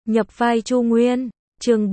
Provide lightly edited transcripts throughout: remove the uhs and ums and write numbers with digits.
Nhập vai Chu Nguyên, chương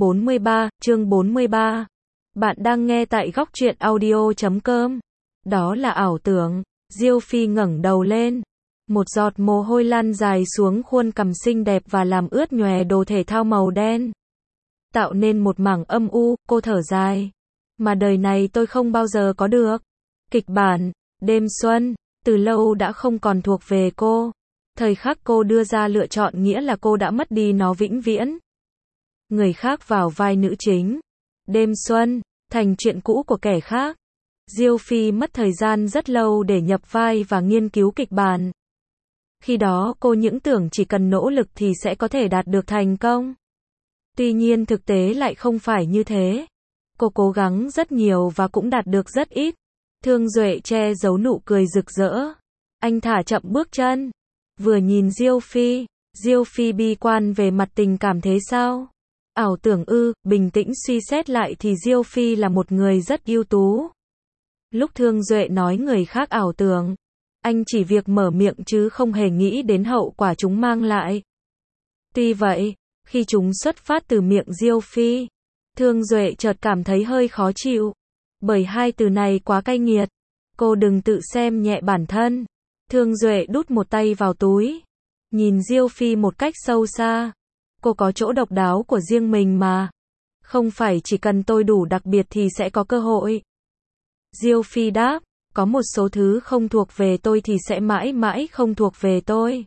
43. Bạn đang nghe tại góc truyện audio.com. Đó là ảo tưởng. Diêu Phi ngẩng đầu lên. Một giọt mồ hôi lăn dài xuống khuôn cằm xinh đẹp và làm ướt nhòe đồ thể thao màu đen. Tạo nên một mảng âm u, cô thở dài. Mà đời này tôi không bao giờ có được. Kịch bản, Đêm Xuân, từ lâu đã không còn thuộc về cô. Thời khắc cô đưa ra lựa chọn nghĩa là cô đã mất đi nó vĩnh viễn. Người khác vào vai nữ chính. Đêm Xuân, thành chuyện cũ của kẻ khác. Diêu Phi mất thời gian rất lâu để nhập vai và nghiên cứu kịch bản. Khi đó cô những tưởng chỉ cần nỗ lực thì sẽ có thể đạt được thành công. Tuy nhiên thực tế lại không phải như thế. Cô cố gắng rất nhiều và cũng đạt được rất ít. Thương Duệ che giấu nụ cười rực rỡ. Anh thả chậm bước chân. Vừa nhìn Diêu Phi bi quan về mặt tình cảm thế sao? Ảo tưởng ư? Bình tĩnh suy xét lại thì Diêu Phi là một người rất ưu tú. Lúc Thương Duệ nói người khác ảo tưởng, anh chỉ việc mở miệng chứ không hề nghĩ đến hậu quả chúng mang lại. Tuy vậy, khi chúng xuất phát từ miệng Diêu Phi, Thương Duệ chợt cảm thấy hơi khó chịu. Bởi hai từ này quá cay nghiệt. Cô đừng tự xem nhẹ bản thân. Thương Duệ đút một tay vào túi. Nhìn Diêu Phi một cách sâu xa. Cô có chỗ độc đáo của riêng mình mà. Không phải chỉ cần tôi đủ đặc biệt thì sẽ có cơ hội. Diêu Phi đáp, có một số thứ không thuộc về tôi thì sẽ mãi mãi không thuộc về tôi.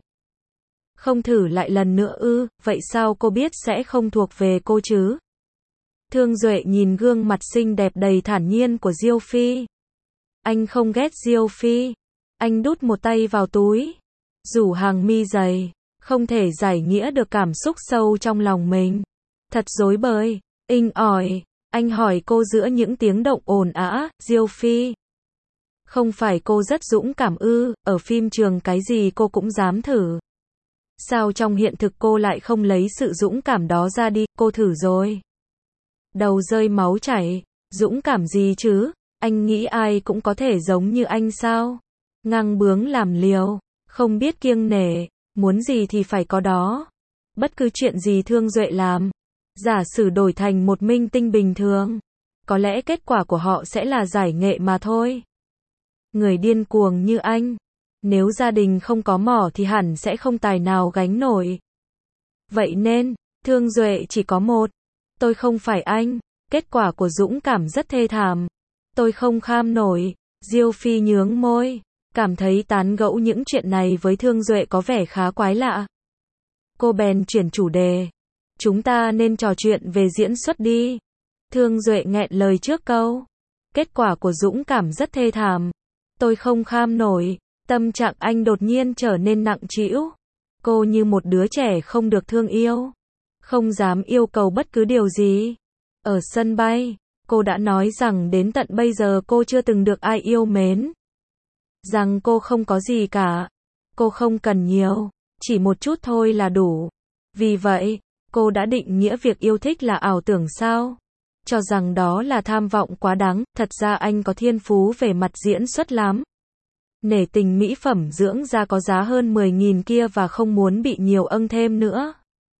Không thử lại lần nữa ư? Vậy sao cô biết sẽ không thuộc về cô chứ? Thương Duệ nhìn gương mặt xinh đẹp đầy thản nhiên của Diêu Phi. Anh không ghét Diêu Phi. Anh đút một tay vào túi. Rủ hàng mi dày. Không thể giải nghĩa được cảm xúc sâu trong lòng mình. Thật rối bời. Inh ỏi. Anh hỏi cô giữa những tiếng động ồn ào. Diêu Phi. Không phải cô rất dũng cảm ư? Ở phim trường cái gì cô cũng dám thử. Sao trong hiện thực cô lại không lấy sự dũng cảm đó ra đi? Cô thử rồi. Đầu rơi máu chảy. Dũng cảm gì chứ? Anh nghĩ ai cũng có thể giống như anh sao? Ngang bướng làm liều. Không biết kiêng nể. Muốn gì thì phải có đó. Bất cứ chuyện gì Thương Duệ làm. Giả sử đổi thành một minh tinh bình thường. Có lẽ kết quả của họ sẽ là giải nghệ mà thôi. Người điên cuồng như anh. Nếu gia đình không có mỏ thì hẳn sẽ không tài nào gánh nổi. Vậy nên, Thương Duệ chỉ có một. Tôi không phải anh. Kết quả của dũng cảm rất thê thảm. Tôi không kham nổi. Diêu Phi nhướng môi. Cảm thấy tán gẫu những chuyện này với Thương Duệ có vẻ khá quái lạ. Cô bèn chuyển chủ đề. Chúng ta nên trò chuyện về diễn xuất đi. Thương Duệ nghẹn lời trước câu. Kết quả của dũng cảm rất thê thảm. Tôi không kham nổi. Tâm trạng anh đột nhiên trở nên nặng trĩu. Cô như một đứa trẻ không được thương yêu. Không dám yêu cầu bất cứ điều gì. Ở sân bay, cô đã nói rằng đến tận bây giờ cô chưa từng được ai yêu mến. Rằng cô không có gì cả. Cô không cần nhiều. Chỉ một chút thôi là đủ. Vì vậy, cô đã định nghĩa việc yêu thích là ảo tưởng sao? Cho rằng đó là tham vọng quá đáng. Thật ra anh có thiên phú về mặt diễn xuất lắm. Nể tình mỹ phẩm dưỡng da có giá hơn 10.000 kia và không muốn bị nhiều âng thêm nữa.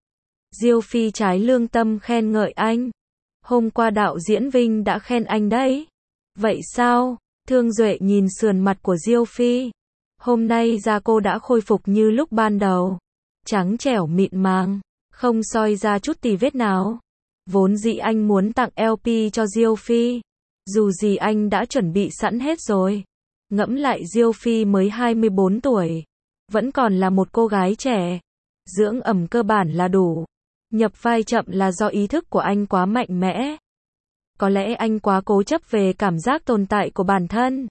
Diêu Phi trái lương tâm khen ngợi anh. Hôm qua đạo diễn Vinh đã khen anh đấy. Vậy sao? Thương Duệ nhìn sườn mặt của Diêu Phi. Hôm nay da cô đã khôi phục như lúc ban đầu. Trắng trẻo mịn màng. Không soi ra chút tì vết nào. Vốn dĩ anh muốn tặng LP cho Diêu Phi. Dù gì anh đã chuẩn bị sẵn hết rồi. Ngẫm lại Diêu Phi mới 24 tuổi. Vẫn còn là một cô gái trẻ. Dưỡng ẩm cơ bản là đủ. Nhập vai chậm là do ý thức của anh quá mạnh mẽ. Có lẽ anh quá cố chấp về cảm giác tồn tại của bản thân.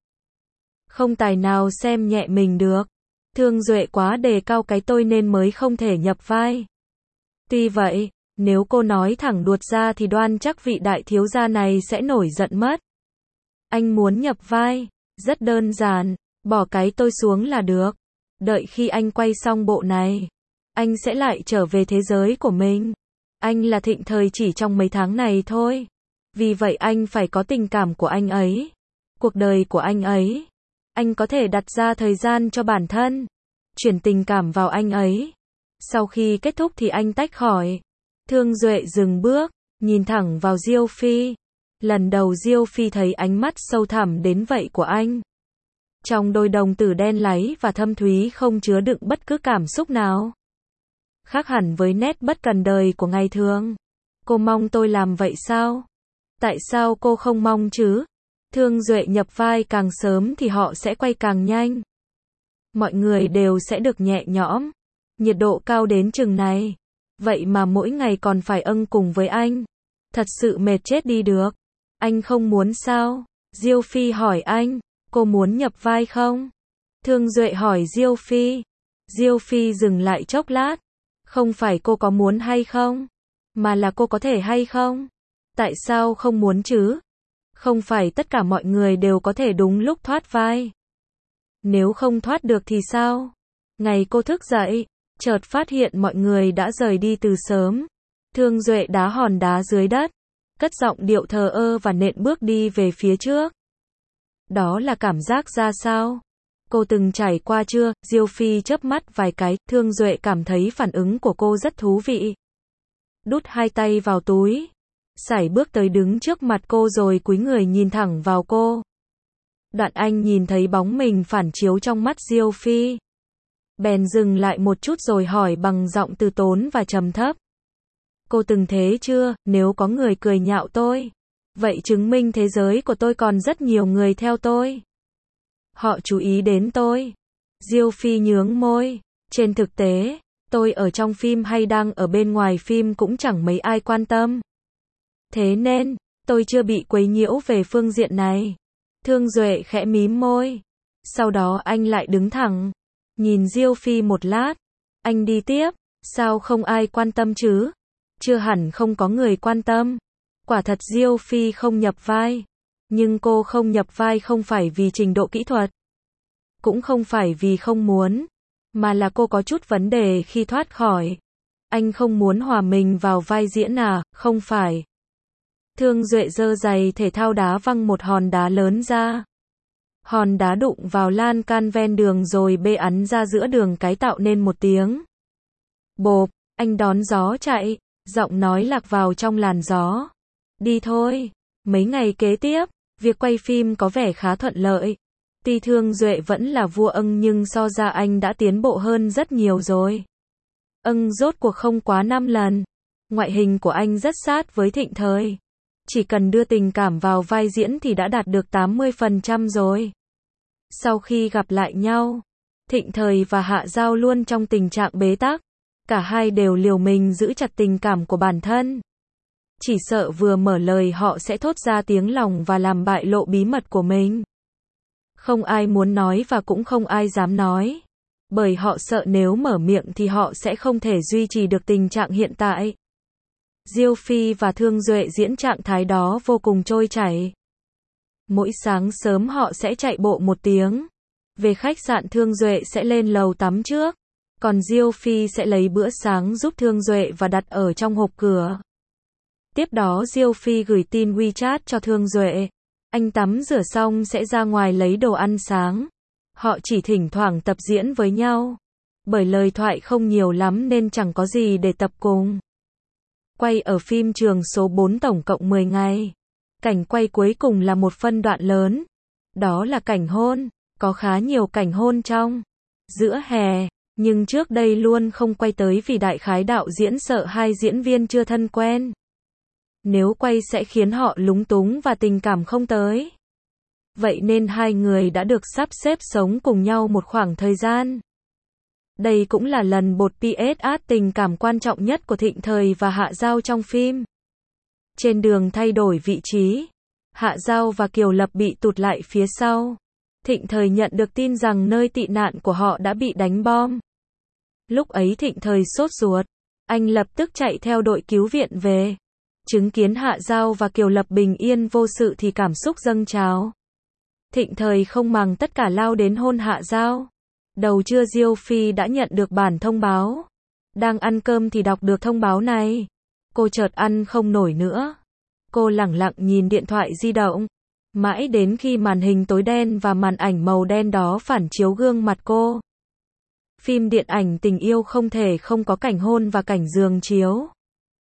Không tài nào xem nhẹ mình được. Thương Duệ quá đề cao cái tôi nên mới không thể nhập vai. Tuy vậy, nếu cô nói thẳng đuột ra thì đoan chắc vị đại thiếu gia này sẽ nổi giận mất. Anh muốn nhập vai. Rất đơn giản. Bỏ cái tôi xuống là được. Đợi khi anh quay xong bộ này, anh sẽ lại trở về thế giới của mình. Anh là thịnh thời chỉ trong mấy tháng này thôi. Vì vậy anh phải có tình cảm của anh ấy. Cuộc đời của anh ấy. Anh có thể đặt ra thời gian cho bản thân. Chuyển tình cảm vào anh ấy. Sau khi kết thúc thì anh tách khỏi. Thương Duệ dừng bước, nhìn thẳng vào Diêu Phi. Lần đầu Diêu Phi thấy ánh mắt sâu thẳm đến vậy của anh. Trong đôi đồng tử đen láy và thâm thúy không chứa đựng bất cứ cảm xúc nào. Khác hẳn với nét bất cần đời của ngày thường. Cô mong tôi làm vậy sao? Tại sao cô không mong chứ? Thương Duệ nhập vai càng sớm thì họ sẽ quay càng nhanh. Mọi người đều sẽ được nhẹ nhõm. Nhiệt độ cao đến chừng này. Vậy mà mỗi ngày còn phải cùng với anh. Thật sự mệt chết đi được. Anh không muốn sao? Diêu Phi hỏi anh. Cô muốn nhập vai không? Thương Duệ hỏi Diêu Phi. Diêu Phi dừng lại chốc lát. Không phải cô có muốn hay không? Mà là cô có thể hay không? Tại sao không muốn chứ? Không phải tất cả mọi người đều có thể đúng lúc thoát vai. Nếu không thoát được thì sao? Ngày cô thức dậy, chợt phát hiện mọi người đã rời đi từ sớm. Thương Duệ đá hòn đá dưới đất, cất giọng điệu thờ ơ và nện bước đi về phía trước. Đó là cảm giác ra sao? Cô từng trải qua chưa? Diêu Phi chớp mắt vài cái, Thương Duệ cảm thấy phản ứng của cô rất thú vị. Đút hai tay vào túi, sải bước tới đứng trước mặt cô rồi cúi người nhìn thẳng vào cô. Đoạn anh nhìn thấy bóng mình phản chiếu trong mắt Diêu Phi. Bèn dừng lại một chút rồi hỏi bằng giọng từ tốn và trầm thấp. Cô từng thế chưa? Nếu có người cười nhạo tôi, vậy chứng minh thế giới của tôi còn rất nhiều người theo tôi. Họ chú ý đến tôi. Diêu Phi nhướng môi. Trên thực tế, tôi ở trong phim hay đang ở bên ngoài phim cũng chẳng mấy ai quan tâm. Thế nên, tôi chưa bị quấy nhiễu về phương diện này. Thương Duệ khẽ mím môi. Sau đó anh lại đứng thẳng. Nhìn Diêu Phi một lát. Anh đi tiếp. Sao không ai quan tâm chứ? Chưa hẳn không có người quan tâm. Quả thật Diêu Phi không nhập vai. Nhưng cô không nhập vai không phải vì trình độ kỹ thuật. Cũng không phải vì không muốn. Mà là cô có chút vấn đề khi thoát khỏi. Anh không muốn hòa mình vào vai diễn à? Không phải. Thương Duệ giơ giày thể thao đá văng một hòn đá lớn ra. Hòn đá đụng vào lan can ven đường rồi bê ắn ra giữa đường cái tạo nên một tiếng. Bộp, anh đón gió chạy, giọng nói lạc vào trong làn gió. Đi thôi. Mấy ngày kế tiếp, việc quay phim có vẻ khá thuận lợi. Tuy Thương Duệ vẫn là vua nhưng so ra anh đã tiến bộ hơn rất nhiều rồi. Rốt cuộc không quá 5 lần. Ngoại hình của anh rất sát với Thịnh Thời. Chỉ cần đưa tình cảm vào vai diễn thì đã đạt được 80% rồi. Sau khi gặp lại nhau, Thịnh Thời và Hạ Giao luôn trong tình trạng bế tắc. Cả hai đều liều mình giữ chặt tình cảm của bản thân. Chỉ sợ vừa mở lời họ sẽ thốt ra tiếng lòng và làm bại lộ bí mật của mình. Không ai muốn nói và cũng không ai dám nói. Bởi họ sợ nếu mở miệng thì họ sẽ không thể duy trì được tình trạng hiện tại. Diêu Phi và Thương Duệ diễn trạng thái đó vô cùng trôi chảy. Mỗi sáng sớm họ sẽ chạy bộ 1 tiếng. Về khách sạn Thương Duệ sẽ lên lầu tắm trước. Còn Diêu Phi sẽ lấy bữa sáng giúp Thương Duệ và đặt ở trong hộp cửa. Tiếp đó Diêu Phi gửi tin WeChat cho Thương Duệ. Anh tắm rửa xong sẽ ra ngoài lấy đồ ăn sáng. Họ chỉ thỉnh thoảng tập diễn với nhau. Bởi lời thoại không nhiều lắm nên chẳng có gì để tập cùng. Quay ở phim Trường số 4 tổng cộng 10 ngày. Cảnh quay cuối cùng là một phân đoạn lớn. Đó là cảnh hôn. Có khá nhiều cảnh hôn trong giữa hè. Nhưng trước đây luôn không quay tới vì đại khái đạo diễn sợ hai diễn viên chưa thân quen. Nếu quay sẽ khiến họ lúng túng và tình cảm không tới. Vậy nên hai người đã được sắp xếp sống cùng nhau một khoảng thời gian. Đây cũng là lần bột PS tình cảm quan trọng nhất của Thịnh Thời và Hạ Giao trong phim. Trên đường thay đổi vị trí, Hạ Giao và Kiều Lập bị tụt lại phía sau. Thịnh Thời nhận được tin rằng nơi tị nạn của họ đã bị đánh bom. Lúc ấy Thịnh Thời sốt ruột, anh lập tức chạy theo đội cứu viện về. Chứng kiến Hạ Giao và Kiều Lập bình yên vô sự thì cảm xúc dâng trào. Thịnh Thời không màng tất cả lao đến hôn Hạ Giao. Đầu trưa Diêu Phi đã nhận được bản thông báo. Đang ăn cơm thì đọc được thông báo này. Cô chợt ăn không nổi nữa. Cô lẳng lặng nhìn điện thoại di động. Mãi đến khi màn hình tối đen và màn ảnh màu đen đó phản chiếu gương mặt cô. Phim điện ảnh tình yêu không thể không có cảnh hôn và cảnh giường chiếu.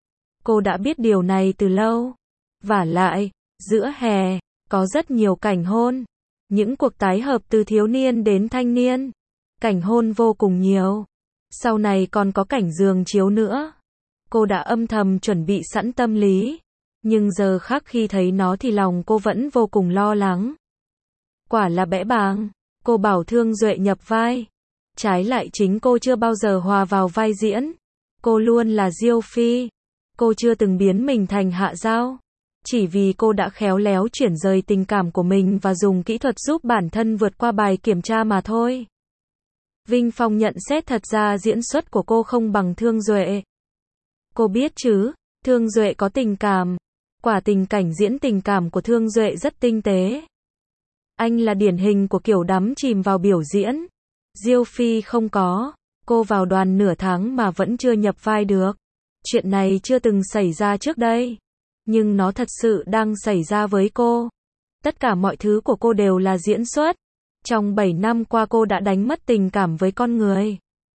Cô đã biết điều này từ lâu. Vả lại, giữa hè, có rất nhiều cảnh hôn. Những cuộc tái hợp từ thiếu niên đến thanh niên. Cảnh hôn vô cùng nhiều. Sau này còn có cảnh giường chiếu nữa. Cô đã âm thầm chuẩn bị sẵn tâm lý. Nhưng giờ khắc khi thấy nó thì lòng cô vẫn vô cùng lo lắng. Quả là bẽ bàng. Cô bảo Thương Duệ nhập vai. Trái lại chính cô chưa bao giờ hòa vào vai diễn. Cô luôn là Diêu Phi. Cô chưa từng biến mình thành Hạ Giao. Chỉ vì cô đã khéo léo chuyển rời tình cảm của mình và dùng kỹ thuật giúp bản thân vượt qua bài kiểm tra mà thôi. Vinh Phong nhận xét thật ra diễn xuất của cô không bằng Thương Duệ. Cô biết chứ, Thương Duệ có tình cảm. Quả tình cảnh diễn tình cảm của Thương Duệ rất tinh tế. Anh là điển hình của kiểu đắm chìm vào biểu diễn. Diêu Phi không có. Cô vào đoàn nửa tháng mà vẫn chưa nhập vai được. Chuyện này chưa từng xảy ra trước đây. Nhưng nó thật sự đang xảy ra với cô. Tất cả mọi thứ của cô đều là diễn xuất. Trong 7 năm qua cô đã đánh mất tình cảm với con người.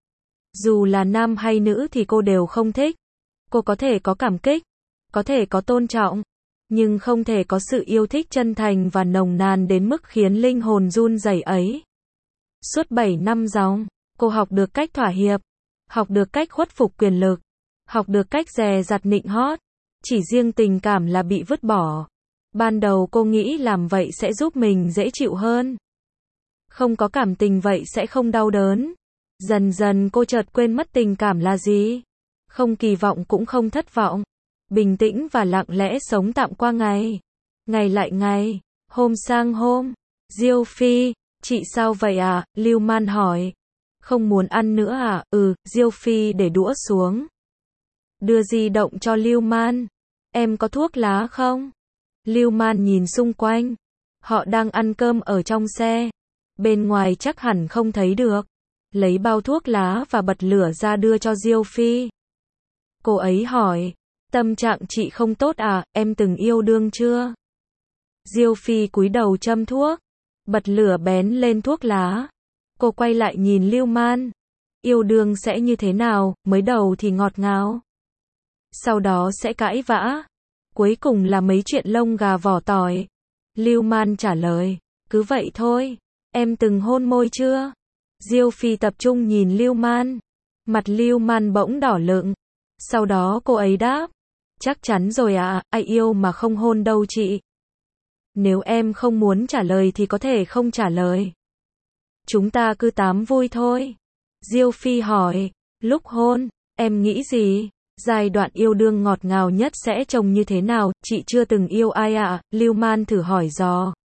Dù là nam hay nữ thì cô đều không thích. Cô có thể có cảm kích, có thể có tôn trọng, nhưng không thể có sự yêu thích chân thành và nồng nàn đến mức khiến linh hồn run rẩy ấy. Suốt 7 năm dòng, cô học được cách thỏa hiệp, học được cách khuất phục quyền lực, học được cách dè dặt nịnh hót. Chỉ riêng tình cảm là bị vứt bỏ. Ban đầu cô nghĩ làm vậy sẽ giúp mình dễ chịu hơn. Không có cảm tình vậy sẽ không đau đớn. Dần dần cô chợt quên mất tình cảm là gì. Không kỳ vọng cũng không thất vọng. Bình tĩnh và lặng lẽ sống tạm qua ngày. Ngày lại ngày, hôm sang hôm. Diêu Phi, chị sao vậy à? Lưu Man hỏi. Không muốn ăn nữa à? Diêu Phi để đũa xuống. Đưa di động cho Lưu Man. Em có thuốc lá không? Lưu Man nhìn xung quanh. Họ đang ăn cơm ở trong xe. Bên ngoài chắc hẳn không thấy được. Lấy bao thuốc lá và bật lửa ra đưa cho Diêu Phi. Cô ấy hỏi. Tâm trạng chị không tốt à? Em từng yêu đương chưa? Diêu Phi cúi đầu châm thuốc. Bật lửa bén lên thuốc lá. Cô quay lại nhìn Lưu Man. Yêu đương sẽ như thế nào? Mới đầu thì ngọt ngào. Sau đó sẽ cãi vã. Cuối cùng là mấy chuyện lông gà vỏ tỏi. Lưu Man trả lời. Cứ vậy thôi. Em từng hôn môi chưa? Diêu Phi tập trung nhìn Lưu Man. Mặt Lưu Man bỗng đỏ lựng. Sau đó cô ấy đáp. Chắc chắn rồi ạ, ai yêu mà không hôn đâu chị. Nếu em không muốn trả lời thì có thể không trả lời. Chúng ta cứ tám vui thôi. Diêu Phi hỏi. Lúc hôn, em nghĩ gì? Giai đoạn yêu đương ngọt ngào nhất sẽ trông như thế nào? Chị chưa từng yêu ai ạ? Lưu Man thử hỏi dò.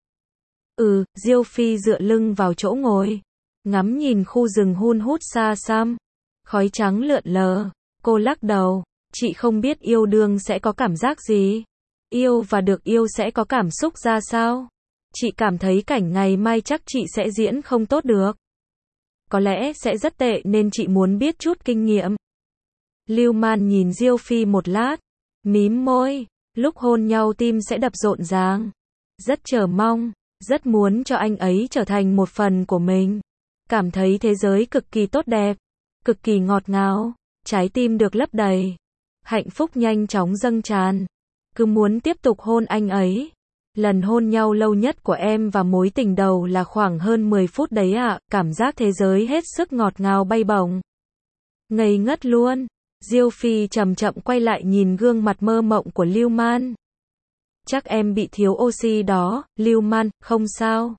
Diêu Phi dựa lưng vào chỗ ngồi. Ngắm nhìn khu rừng hun hút xa xăm. Khói trắng lượn lờ. Cô lắc đầu. Chị không biết yêu đương sẽ có cảm giác gì. Yêu và được yêu sẽ có cảm xúc ra sao. Chị cảm thấy cảnh ngày mai chắc chị sẽ diễn không tốt được. Có lẽ sẽ rất tệ nên chị muốn biết chút kinh nghiệm. Lưu Man nhìn Diêu Phi một lát. Mím môi. Lúc hôn nhau tim sẽ đập rộn ràng. Rất chờ mong. Rất muốn cho anh ấy trở thành một phần của mình. Cảm thấy thế giới cực kỳ tốt đẹp. Cực kỳ ngọt ngào. Trái tim được lấp đầy. Hạnh phúc nhanh chóng dâng tràn. Cứ muốn tiếp tục hôn anh ấy. Lần hôn nhau lâu nhất của em và mối tình đầu là khoảng hơn 10 phút đấy ạ. Cảm giác thế giới hết sức ngọt ngào bay bổng. Ngây ngất luôn. Diêu Phi chậm chậm quay lại nhìn gương mặt mơ mộng của Lưu Man. Chắc em bị thiếu oxy đó, Lưu Man, không sao.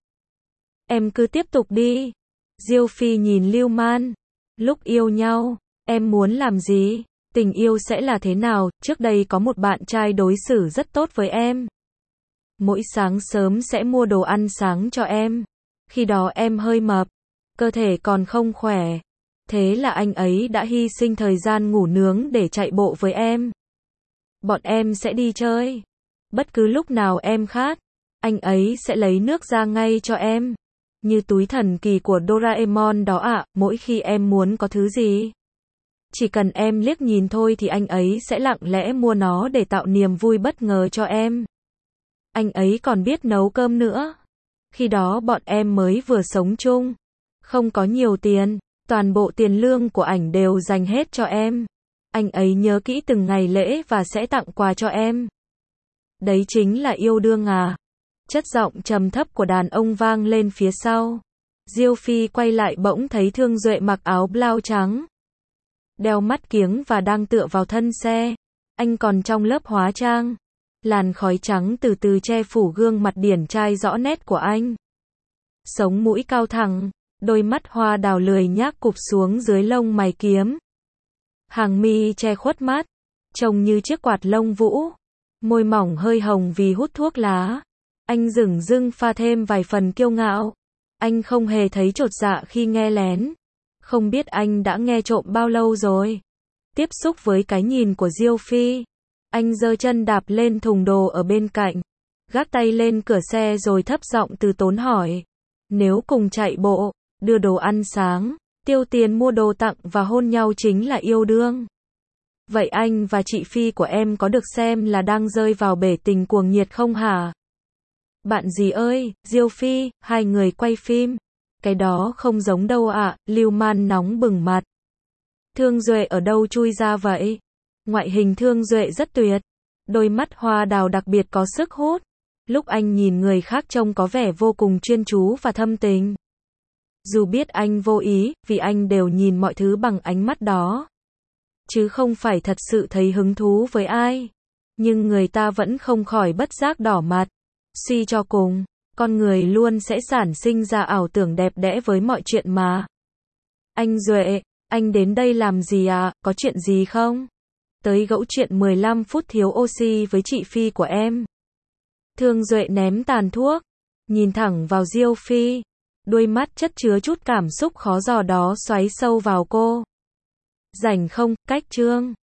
Em cứ tiếp tục đi. Diêu Phi nhìn Lưu Man. Lúc yêu nhau, em muốn làm gì? Tình yêu sẽ là thế nào? Trước đây có một bạn trai đối xử rất tốt với em. Mỗi sáng sớm sẽ mua đồ ăn sáng cho em. Khi đó em hơi mập, cơ thể còn không khỏe. Thế là anh ấy đã hy sinh thời gian ngủ nướng để chạy bộ với em. Bọn em sẽ đi chơi. Bất cứ lúc nào em khát, anh ấy sẽ lấy nước ra ngay cho em. Như túi thần kỳ của Doraemon đó ạ, mỗi khi em muốn có thứ gì. Chỉ cần em liếc nhìn thôi thì anh ấy sẽ lặng lẽ mua nó để tạo niềm vui bất ngờ cho em. Anh ấy còn biết nấu cơm nữa. Khi đó bọn em mới vừa sống chung. Không có nhiều tiền, toàn bộ tiền lương của ảnh đều dành hết cho em. Anh ấy nhớ kỹ từng ngày lễ và sẽ tặng quà cho em. Đấy chính là yêu đương à? Chất giọng trầm thấp của đàn ông vang lên phía sau. Diêu Phi quay lại bỗng thấy Thương Duệ mặc áo blau trắng, đeo mắt kiếng và đang tựa vào thân xe. Anh còn trong lớp hóa trang. Làn khói trắng từ từ che phủ gương mặt điển trai rõ nét của anh. Sống mũi cao thẳng, đôi mắt hoa đào lười nhác cụp xuống dưới lông mày kiếm. Hàng mi che khuất mắt, trông như chiếc quạt lông vũ. Môi mỏng hơi hồng vì hút thuốc lá. Anh dửng dưng pha thêm vài phần kiêu ngạo. Anh không hề thấy chột dạ khi nghe lén. Không biết anh đã nghe trộm bao lâu rồi. Tiếp xúc với cái nhìn của Diêu Phi, anh giơ chân đạp lên thùng đồ ở bên cạnh, gác tay lên cửa xe rồi thấp giọng từ tốn hỏi. Nếu cùng chạy bộ, đưa đồ ăn sáng, tiêu tiền mua đồ tặng và hôn nhau chính là yêu đương, vậy anh và chị Phi của em có được xem là đang rơi vào bể tình cuồng nhiệt không hả? Bạn gì ơi, Diêu Phi, hai người quay phim. Cái đó không giống đâu ạ, Lưu Man nóng bừng mặt. Thương Duệ ở đâu chui ra vậy? Ngoại hình Thương Duệ rất tuyệt. Đôi mắt hoa đào đặc biệt có sức hút. Lúc anh nhìn người khác trông có vẻ vô cùng chuyên chú và thâm tình. Dù biết anh vô ý, vì anh đều nhìn mọi thứ bằng ánh mắt đó, chứ không phải thật sự thấy hứng thú với ai. Nhưng người ta vẫn không khỏi bất giác đỏ mặt. Suy cho cùng, con người luôn sẽ sản sinh ra ảo tưởng đẹp đẽ với mọi chuyện mà. Anh Duệ, anh đến đây làm gì à, có chuyện gì không? Tới gẫu chuyện 15 phút thiếu oxy với chị Phi của em. Thương Duệ ném tàn thuốc, nhìn thẳng vào Diêu Phi. Đôi mắt chất chứa chút cảm xúc khó dò đó xoáy sâu vào cô. Rảnh không, cách Trương?